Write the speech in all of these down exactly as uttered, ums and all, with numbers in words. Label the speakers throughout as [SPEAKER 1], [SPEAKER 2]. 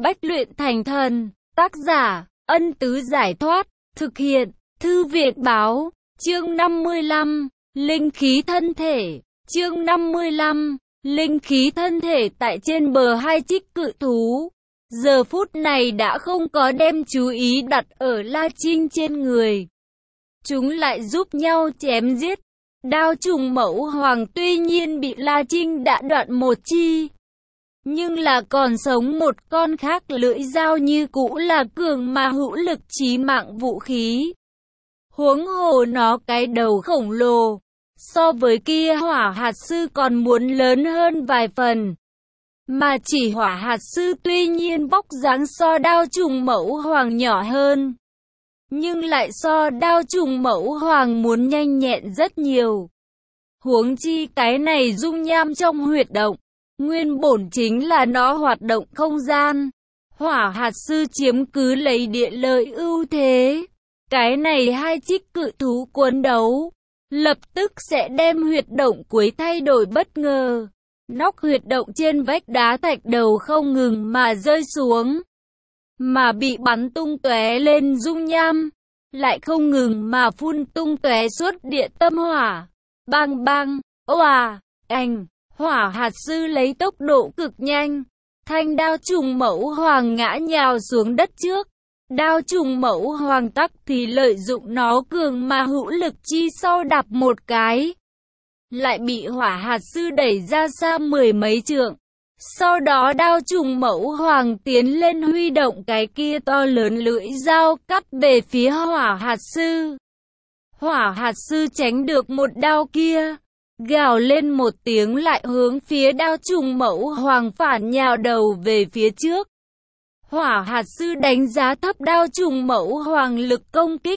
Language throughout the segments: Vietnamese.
[SPEAKER 1] Bách luyện thành thần. Tác giả, Ân Tứ Giải Thoát. Thực hiện, Thư Viện Báo. Chương năm mươi lăm. Linh khí thân thể. Chương năm mươi lăm. Linh khí thân thể. Tại trên bờ hai trích cự thú, giờ phút này đã không có đem chú ý đặt ở La Trinh trên người. Chúng lại giúp nhau chém giết. Đao trùng mẫu hoàng tuy nhiên bị La Trinh đã đoạn một chi, nhưng là còn sống một con khác. Lưỡi dao như cũ là cường mà hữu lực chí mạng vũ khí. Huống hồ nó cái đầu khổng lồ, so với kia hỏa hạt sư còn muốn lớn hơn vài phần. Mà chỉ hỏa hạt sư tuy nhiên vóc dáng so đao trùng mẫu hoàng nhỏ hơn, nhưng lại so đao trùng mẫu hoàng muốn nhanh nhẹn rất nhiều. Huống chi cái này dung nham trong huyệt động, nguyên bổn chính là nó hoạt động không gian. Hỏa hạt sư chiếm cứ lấy địa lợi ưu thế. Cái này hai trích cự thú cuốn đấu, lập tức sẽ đem huyệt động cuối thay đổi bất ngờ. Nóc huyệt động trên vách đá thạch đầu không ngừng mà rơi xuống, mà bị bắn tung tóe lên dung nham, lại không ngừng mà phun tung tóe suốt địa tâm hỏa. Bang bang, oà, anh, hỏa hạt sư lấy tốc độ cực nhanh, thanh đao trùng mẫu hoàng ngã nhào xuống đất trước. Đao trùng mẫu hoàng tắc thì lợi dụng nó cường mà hữu lực chi sau đạp một cái, lại bị hỏa hạt sư đẩy ra xa mười mấy trượng. Sau đó đao trùng mẫu hoàng tiến lên huy động cái kia to lớn lưỡi dao cắt về phía hỏa hạt sư. Hỏa hạt sư tránh được một đao kia, gào lên một tiếng lại hướng phía đao trùng mẫu hoàng phản nhào đầu về phía trước. Hỏa hạt sư đánh giá thấp đao trùng mẫu hoàng lực công kích.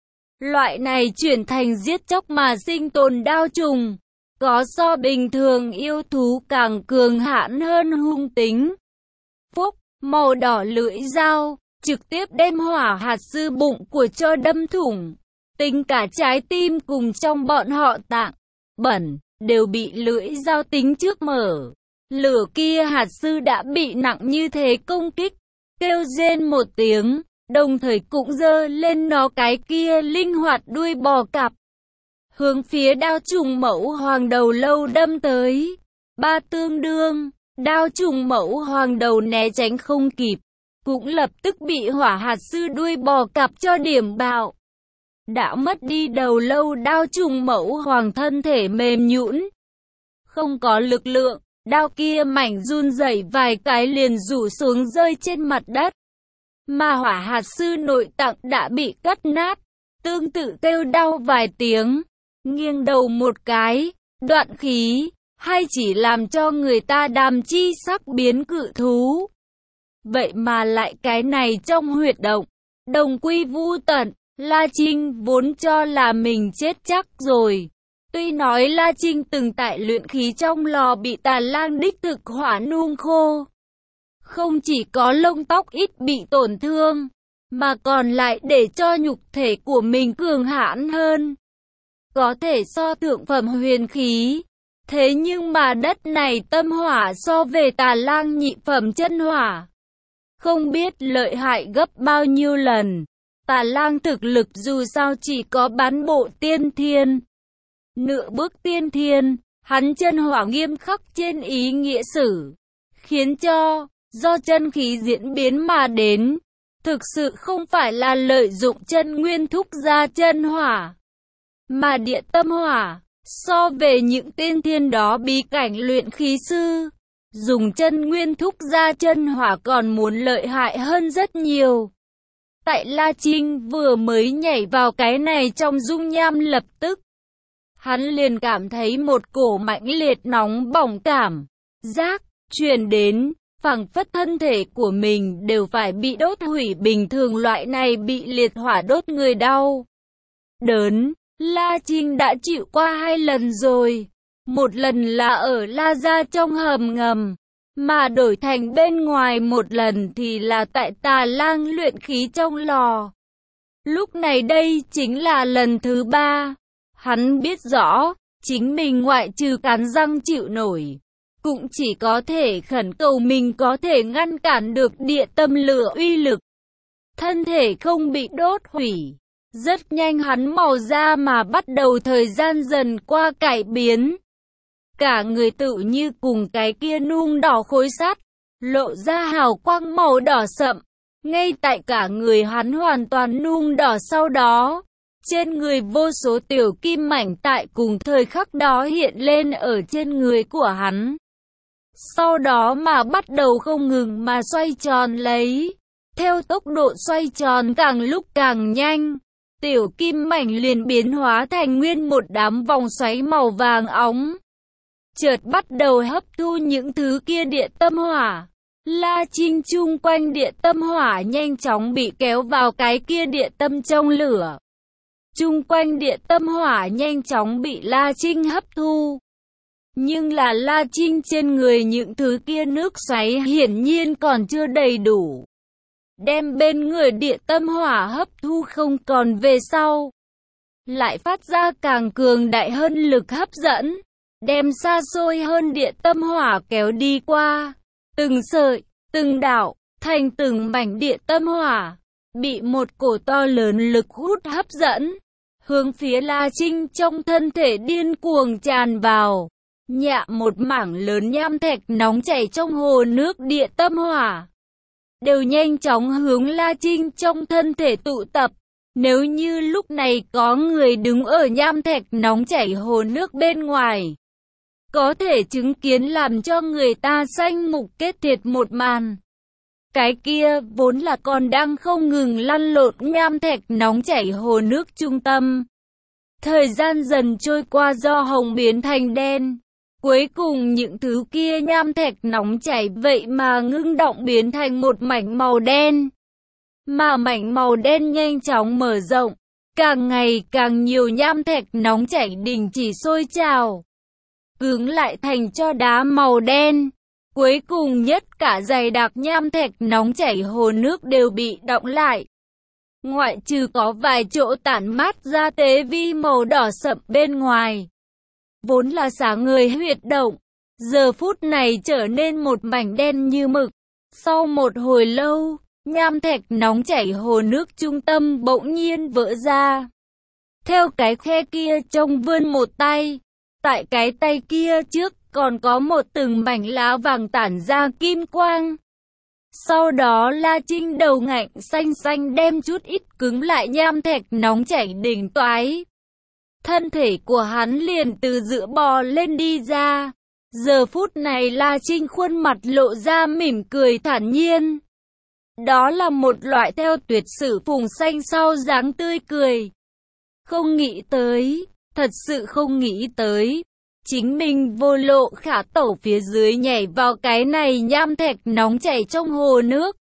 [SPEAKER 1] Loại này chuyển thành giết chóc mà sinh tồn đao trùng, có so bình thường yêu thú càng cường hãn hơn hung tính. Phúc, màu đỏ lưỡi dao, trực tiếp đem hỏa hạt sư bụng của cho đâm thủng. Tính cả trái tim cùng trong bọn họ tạng, bẩn, đều bị lưỡi dao tính trước mở. Lửa kia hạt sư đã bị nặng như thế công kích, kêu rên một tiếng, đồng thời cũng giơ lên nó cái kia linh hoạt đuôi bò cạp, hướng phía đao trùng mẫu hoàng đầu lâu đâm tới. Ba tương đương, đao trùng mẫu hoàng đầu né tránh không kịp, cũng lập tức bị hỏa hạt sư đuôi bò cạp cho điểm bạo. Đã mất đi đầu lâu, đao trùng mẫu hoàng thân thể mềm nhũn, không có lực lượng. Đao kia mảnh run rẩy vài cái liền rủ xuống rơi trên mặt đất. Mà hỏa hạt sư nội tạng đã bị cắt nát, tương tự kêu đau vài tiếng, nghiêng đầu một cái, đoạn khí, hay chỉ làm cho người ta đàm chi sắc biến cự thú. Vậy mà lại cái này trong huyệt động, đồng quy vu tận. La Trinh vốn cho là mình chết chắc rồi. Tuy nói La Trinh từng tại luyện khí trong lò bị Tà Lang đích thực hỏa nung khô, không chỉ có lông tóc ít bị tổn thương, mà còn lại để cho nhục thể của mình cường hãn hơn, có thể so thượng phẩm huyền khí. Thế nhưng mà đất này tâm hỏa so về Tà Lang nhị phẩm chân hỏa, không biết lợi hại gấp bao nhiêu lần. Tà Lang thực lực dù sao chỉ có bán bộ tiên thiên, nửa bước tiên thiên, hắn chân hỏa nghiêm khắc trên ý nghĩa sử, khiến cho, do chân khí diễn biến mà đến, thực sự không phải là lợi dụng chân nguyên thúc ra chân hỏa, mà địa tâm hỏa. So về những tiên thiên đó bí cảnh luyện khí sư, dùng chân nguyên thúc ra chân hỏa còn muốn lợi hại hơn rất nhiều. Tại La Trinh vừa mới nhảy vào cái này trong dung nham, lập tức hắn liền cảm thấy một cổ mãnh liệt nóng bỏng cảm giác truyền đến, phảng phất thân thể của mình đều phải bị đốt hủy bình thường. Loại này bị liệt hỏa đốt người đau đớn, La Trinh đã chịu qua hai lần rồi. Một lần là ở La Gia trong hầm ngầm, mà đổi thành bên ngoài một lần thì là tại Tà Lang luyện khí trong lò. Lúc này đây chính là lần thứ ba. Hắn biết rõ, chính mình ngoại trừ cắn răng chịu nổi, cũng chỉ có thể khẩn cầu mình có thể ngăn cản được địa tâm lửa uy lực. Thân thể không bị đốt hủy. Rất nhanh hắn màu da mà bắt đầu thời gian dần qua cải biến. Cả người tự như cùng cái kia nung đỏ khối sắt, lộ ra hào quang màu đỏ sậm. Ngay tại cả người hắn hoàn toàn nung đỏ sau đó, trên người vô số tiểu kim mảnh tại cùng thời khắc đó hiện lên ở trên người của hắn. Sau đó mà bắt đầu không ngừng mà xoay tròn lấy. Theo tốc độ xoay tròn càng lúc càng nhanh, tiểu kim mảnh liền biến hóa thành nguyên một đám vòng xoáy màu vàng óng. Chợt bắt đầu hấp thu những thứ kia địa tâm hỏa. La Trinh chung quanh địa tâm hỏa nhanh chóng bị kéo vào cái kia địa tâm trong lửa. Chung quanh địa tâm hỏa nhanh chóng bị La Trinh hấp thu. Nhưng là La Trinh trên người những thứ kia nước xoáy hiển nhiên còn chưa đầy đủ. Đem bên người địa tâm hỏa hấp thu không còn về sau. Lại phát ra càng cường đại hơn lực hấp dẫn. Đem xa xôi hơn địa tâm hỏa kéo đi qua. Từng sợi, từng đạo, thành từng mảnh địa tâm hỏa. Bị một cổ to lớn lực hút hấp dẫn. Hướng phía La Trinh trong thân thể điên cuồng tràn vào. Nhạ một mảng lớn nham thạch nóng chảy trong hồ nước địa tâm hỏa. Đều nhanh chóng hướng La Trinh trong thân thể tụ tập. Nếu như lúc này có người đứng ở nham thạch nóng chảy hồ nước bên ngoài, có thể chứng kiến làm cho người ta xanh mục kết thiệt một màn. Cái kia vốn là còn đang không ngừng lăn lộn nham thạch nóng chảy hồ nước trung tâm. Thời gian dần trôi qua do hồng biến thành đen. Cuối cùng những thứ kia nham thạch nóng chảy vậy mà ngưng động biến thành một mảnh màu đen. Mà mảnh màu đen nhanh chóng mở rộng. Càng ngày càng nhiều nham thạch nóng chảy đình chỉ sôi trào. Cứng lại thành cho đá màu đen. Cuối cùng nhất cả dày đặc nham thạch nóng chảy hồ nước đều bị đọng lại. Ngoại trừ có vài chỗ tản mát ra tế vi màu đỏ sậm bên ngoài. Vốn là sáng ngời huyệt động, giờ phút này trở nên một mảnh đen như mực. Sau một hồi lâu, nham thạch nóng chảy hồ nước trung tâm bỗng nhiên vỡ ra. Theo cái khe kia trông vươn một tay, tại cái tay kia trước còn có một từng mảnh lá vàng tản ra kim quang. Sau đó La Trinh đầu ngạnh xanh xanh đem chút ít cứng lại nham thạch nóng chảy đỉnh toái. Thân thể của hắn liền từ giữa bò lên đi ra. Giờ phút này La Trinh khuôn mặt lộ ra mỉm cười thản nhiên. Đó là một loại theo tuyệt sử phùng xanh sau dáng tươi cười. Không nghĩ tới, thật sự không nghĩ tới. Chính mình vô lộ khả tẩu phía dưới nhảy vào cái này nham thạch nóng chảy trong hồ nước.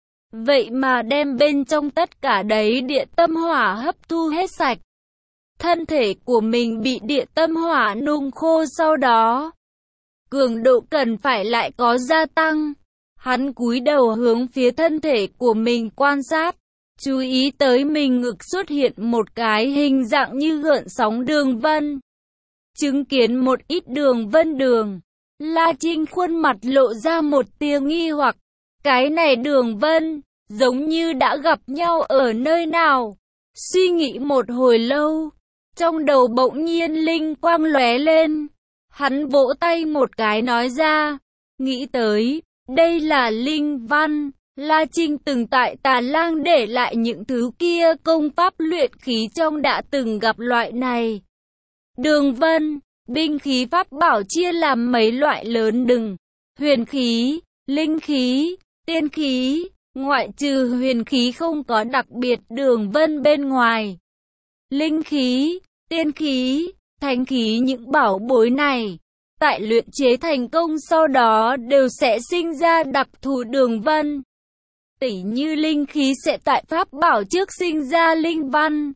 [SPEAKER 1] Vậy mà đem bên trong tất cả đấy địa tâm hỏa hấp thu hết sạch. Thân thể của mình bị địa tâm hỏa nung khô sau đó. Cường độ cần phải lại có gia tăng. Hắn cúi đầu hướng phía thân thể của mình quan sát. Chú ý tới mình ngực xuất hiện một cái hình dạng như gợn sóng đường vân. Chứng kiến một ít đường vân đường. La Trinh khuôn mặt lộ ra một tia nghi hoặc. Cái này đường vân, giống như đã gặp nhau ở nơi nào. Suy nghĩ một hồi lâu. Trong đầu bỗng nhiên linh quang lóe lên. Hắn vỗ tay một cái nói ra. Nghĩ tới, đây là linh văn. La Trinh từng tại Tà Lang để lại những thứ kia công pháp luyện khí trong đã từng gặp loại này. Đường vân, binh khí pháp bảo chia làm mấy loại lớn đừng. Huyền khí, linh khí, tiên khí. Ngoại trừ huyền khí không có đặc biệt đường vân bên ngoài. Linh khí, tiên khí, thánh khí những bảo bối này, tại luyện chế thành công sau đó đều sẽ sinh ra đặc thù đường vân. Tỉ như linh khí sẽ tại pháp bảo trước sinh ra linh văn,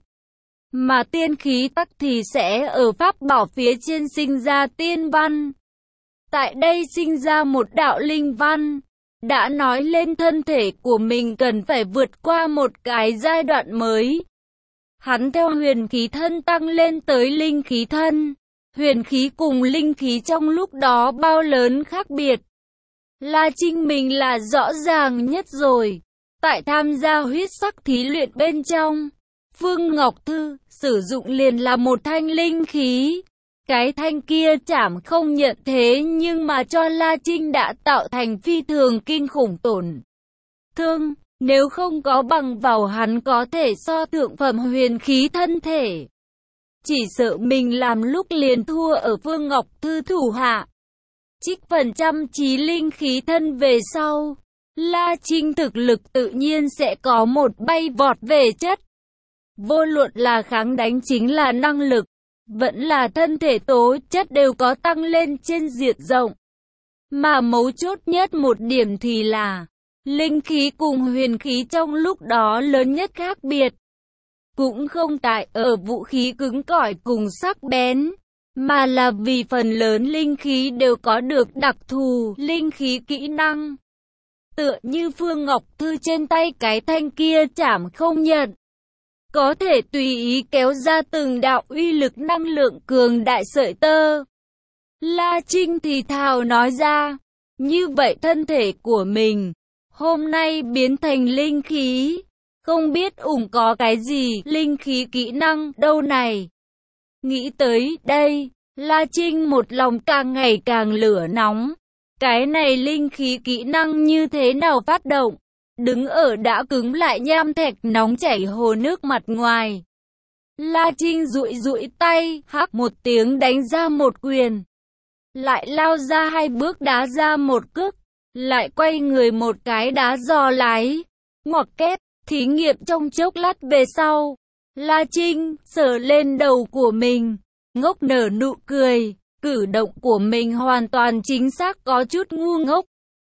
[SPEAKER 1] mà tiên khí tắc thì sẽ ở pháp bảo phía trên sinh ra tiên văn. Tại đây sinh ra một đạo linh văn, đã nói lên thân thể của mình cần phải vượt qua một cái giai đoạn mới. Hắn theo huyền khí thân tăng lên tới linh khí thân. huyền khí cùng linh khí trong lúc đó bao lớn khác biệt. La Trinh mình là rõ ràng nhất rồi. Tại tham gia huyết sắc thí luyện bên trong, Phương Ngọc Thư sử dụng liền là một thanh linh khí. Cái thanh kia chảm không nhận thế nhưng mà cho La Trinh đã tạo thành phi thường kinh khủng tổn thương. Nếu không có bằng vào hắn có thể so thượng phẩm huyền khí thân thể. Chỉ sợ mình làm lúc liền thua ở Phương Ngọc Thư thủ hạ. Trích phần trăm trí linh khí thân về sau, La Trinh thực lực tự nhiên sẽ có một bay vọt về chất. Vô luận là kháng đánh chính là năng lực, vẫn là thân thể tố chất đều có tăng lên trên diện rộng. Mà mấu chốt nhất một điểm thì là, linh khí cùng huyền khí trong lúc đó lớn nhất khác biệt. Cũng không tại ở vũ khí cứng cỏi cùng sắc bén, mà là vì phần lớn linh khí đều có được đặc thù linh khí kỹ năng. Tựa như Phương Ngọc Thư trên tay cái thanh kia chảm không nhận. Có thể tùy ý kéo ra từng đạo uy lực năng lượng cường đại sợi tơ. La Trinh thì thào nói ra, như vậy thân thể của mình, hôm nay biến thành linh khí. Không biết ủng có cái gì linh khí kỹ năng đâu này. Nghĩ tới đây, La Trinh một lòng càng ngày càng lửa nóng. Cái này linh khí kỹ năng như thế nào phát động? Đứng ở đã cứng lại nham thạch nóng chảy hồ nước mặt ngoài. La Trinh dụi dụi tay, hắc một tiếng đánh ra một quyền. Lại lao ra hai bước đá ra một cước. Lại quay người một cái đá giò lái. Ngoặc kép, thí nghiệm trong chốc lát về sau. La Trinh sờ lên đầu của mình. Ngốc nở nụ cười. Cử động của mình hoàn toàn chính xác có chút ngu ngốc.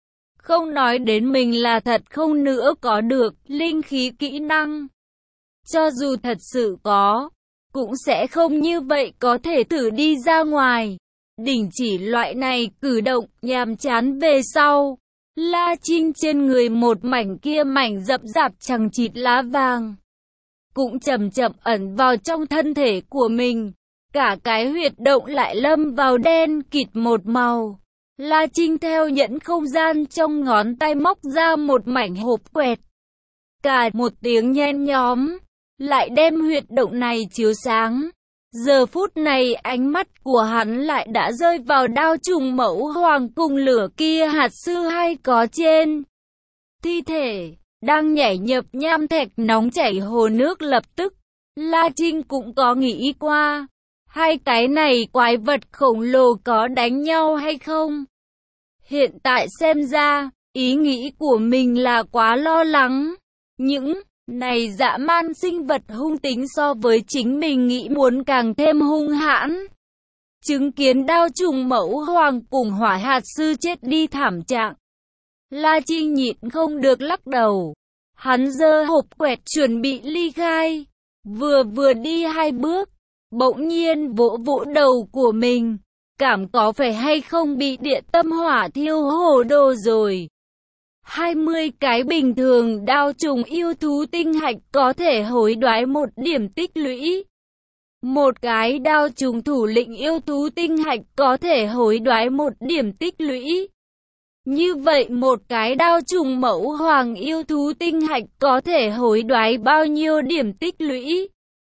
[SPEAKER 1] Không nói đến mình là thật không nữa có được linh khí kỹ năng. Cho dù thật sự có, cũng sẽ không như vậy có thể thử đi ra ngoài. Đình chỉ loại này cử động nhàm chán về sau. La Trinh trên người một mảnh kia mảnh rậm rạp chằng chịt lá vàng. Cũng chậm chậm ẩn vào trong thân thể của mình. Cả cái huyệt động lại lâm vào đen kịt một màu. La Trinh theo nhẫn không gian trong ngón tay móc ra một mảnh hộp quẹt. Cả một tiếng nhen nhóm, lại đem huyệt động này chiếu sáng. Giờ phút này ánh mắt của hắn lại đã rơi vào đao trùng mẫu hoàng cùng lửa kia hạt sư hay có trên thi thể, đang nhảy nhập nham thạch nóng chảy hồ nước lập tức. La Trinh cũng có nghĩ qua, hai cái này quái vật khổng lồ có đánh nhau hay không? Hiện tại xem ra, ý nghĩ của mình là quá lo lắng. Những này dã man sinh vật hung tính so với chính mình nghĩ muốn càng thêm hung hãn. Chứng kiến đao trùng mẫu hoàng cùng hỏa hạt sư chết đi thảm trạng. La Trinh nhịn không được lắc đầu. Hắn giơ hộp quẹt chuẩn bị ly khai. Vừa vừa đi hai bước, bỗng nhiên vỗ vỗ đầu của mình. Cảm có phải hay không bị địa tâm hỏa thiêu hồ đồ rồi. hai mươi cái bình thường đao trùng yêu thú tinh hạch có thể hối đoái một điểm tích lũy. Một cái đao trùng thủ lĩnh yêu thú tinh hạch có thể hối đoái một điểm tích lũy. Như vậy một cái đao trùng mẫu hoàng yêu thú tinh hạch có thể hối đoái bao nhiêu điểm tích lũy.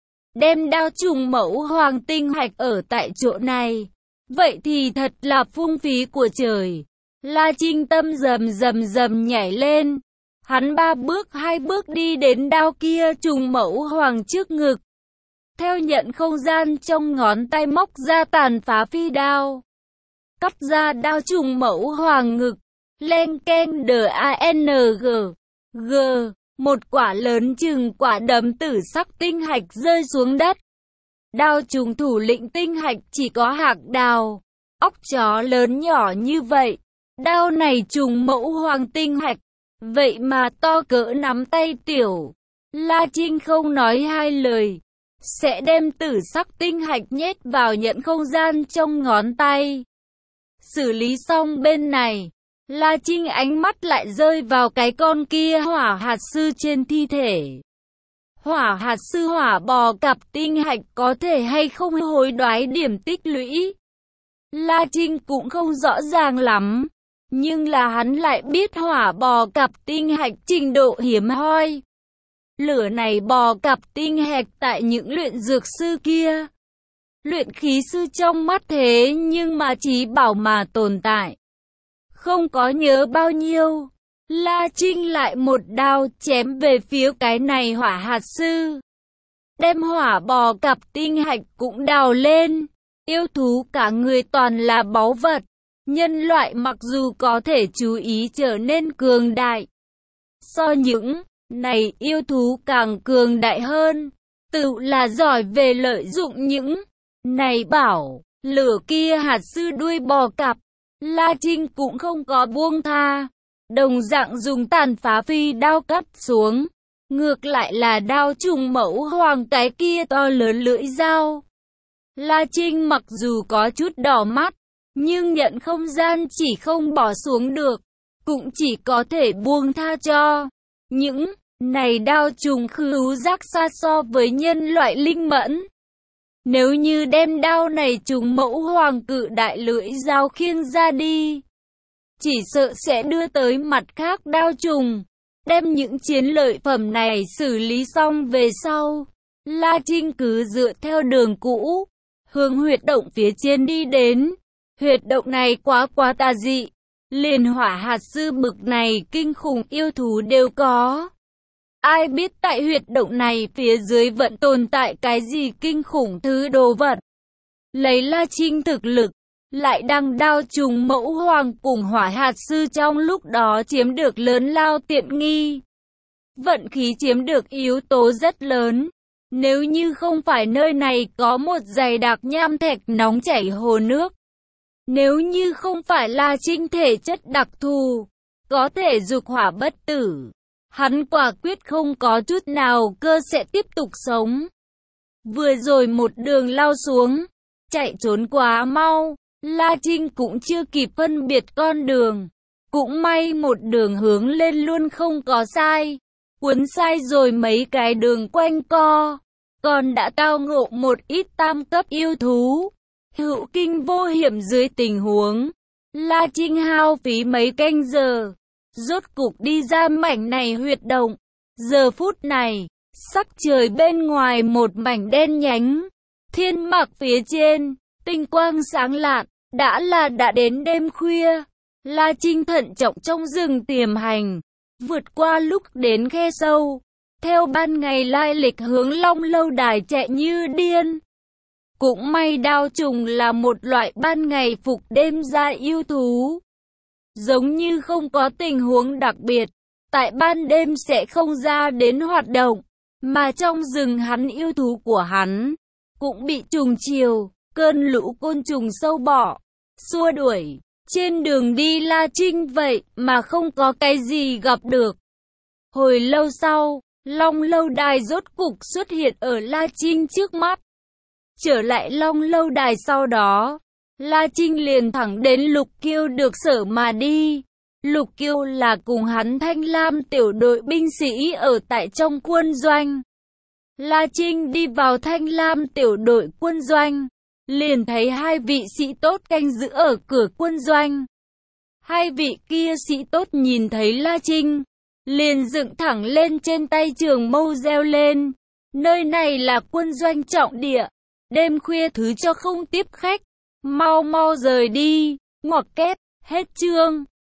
[SPEAKER 1] Đem đao trùng mẫu hoàng tinh hạch ở tại chỗ này. Vậy thì thật là phung phí của trời. La Trinh tâm rầm rầm rầm nhảy lên. Hắn ba bước hai bước đi đến đao kia trùng mẫu hoàng trước ngực. Theo nhận không gian trong ngón tay móc ra tàn phá phi đao. Cắt ra đao trùng mẫu hoàng ngực. Len keng đờ a en giê. G. Một quả lớn chừng quả đấm tử sắc tinh hạch rơi xuống đất. Đao trùng thủ lĩnh tinh hạch chỉ có hạc đào, óc chó lớn nhỏ như vậy. Đao này trùng mẫu hoàng tinh hạch, vậy mà to cỡ nắm tay tiểu. La Trinh không nói hai lời, sẽ đem tử sắc tinh hạch nhét vào nhận không gian trong ngón tay. Xử lý xong bên này, La Trinh ánh mắt lại rơi vào cái con kia hỏa hạt sư trên thi thể. Hỏa hạt sư hỏa bò cặp tinh hạch có thể hay không hối đoái điểm tích lũy. La Trinh cũng không rõ ràng lắm, nhưng là hắn lại biết hỏa bò cặp tinh hạch trình độ hiếm hoi. Lửa này bò cặp tinh hạch tại những luyện dược sư kia, luyện khí sư trong mắt thế nhưng mà trí bảo mà tồn tại. Không có nhớ bao nhiêu, La Trinh lại một đao chém về phía cái này hỏa hạt sư. Đem hỏa bò cặp tinh hạch cũng đào lên. Yêu thú cả người toàn là báu vật. Nhân loại mặc dù có thể chú ý trở nên cường đại, so những này yêu thú càng cường đại hơn, tự là giỏi về lợi dụng những này bảo. Lửa kia hạt sư đuôi bò cặp, La Trinh cũng không có buông tha. Đồng dạng dùng tàn phá phi đao cắt xuống. Ngược lại là đao trùng mẫu hoàng cái kia to lớn lưỡi dao. La Trinh mặc dù có chút đỏ mắt, nhưng nhận không gian chỉ không bỏ xuống được, cũng chỉ có thể buông tha cho. Những này đao trùng khứu giác xa so với nhân loại linh mẫn. Nếu như đem đao này trùng mẫu hoàng cự đại lưỡi dao khiêng ra đi, chỉ sợ sẽ đưa tới mặt khác đao trùng. Đem những chiến lợi phẩm này xử lý xong về sau, La Trinh cứ dựa theo đường cũ, hướng huyệt động phía trên đi đến. Huyệt động này quá quá tà dị, liền hỏa hạt sư bực này kinh khủng yêu thú đều có. Ai biết tại huyệt động này phía dưới vẫn tồn tại cái gì kinh khủng thứ đồ vật. Lấy La Trinh thực lực, lại đang đao trùng mẫu hoàng cùng hỏa hạt sư trong lúc đó chiếm được lớn lao tiện nghi. Vận khí chiếm được yếu tố rất lớn. Nếu như không phải nơi này có một dày đặc nham thạch nóng chảy hồ nước, nếu như không phải La Trinh thể chất đặc thù, có thể dục hỏa bất tử, hắn quả quyết không có chút nào cơ sẽ tiếp tục sống. Vừa rồi một đường lao xuống, chạy trốn quá mau, La Trinh cũng chưa kịp phân biệt con đường. Cũng may một đường hướng lên luôn không có sai, cuốn sai rồi mấy cái đường quanh co, còn đã tao ngộ một ít tam cấp yêu thú. Hữu kinh vô hiểm dưới tình huống, La Trinh hao phí mấy canh giờ, rốt cục đi ra mảnh này huyệt động. Giờ phút này, sắc trời bên ngoài một mảnh đen nhánh, thiên mạc phía trên, tinh quang sáng lạn, đã là đã đến đêm khuya. La Trinh thận trọng trong rừng tiềm hành, vượt qua lúc đến khe sâu, theo ban ngày lai lịch hướng Long Lâu Đài chạy như điên. Cũng may đao trùng là một loại ban ngày phục đêm ra yêu thú. Giống như không có tình huống đặc biệt, tại ban đêm sẽ không ra đến hoạt động, mà trong rừng hắn yêu thú của hắn cũng bị trùng chiều, cơn lũ côn trùng sâu bọ, xua đuổi. Trên đường đi La Trinh vậy mà không có cái gì gặp được. Hồi lâu sau, Long Lâu Đài rốt cục xuất hiện ở La Trinh trước mắt. Trở lại Long Lâu Đài sau đó, La Trinh liền thẳng đến Lục Kiêu được sở mà đi. Lục Kiêu là cùng hắn Thanh Lam tiểu đội binh sĩ ở tại trong quân doanh. La Trinh đi vào Thanh Lam tiểu đội quân doanh, liền thấy hai vị sĩ tốt canh giữ ở cửa quân doanh. Hai vị kia sĩ tốt nhìn thấy La Trinh, liền dựng thẳng lên trên tay trường mâu reo lên. Nơi này là quân doanh trọng địa, đêm khuya thứ cho không tiếp khách, mau mau rời đi. Ngoặc kép, hết chương.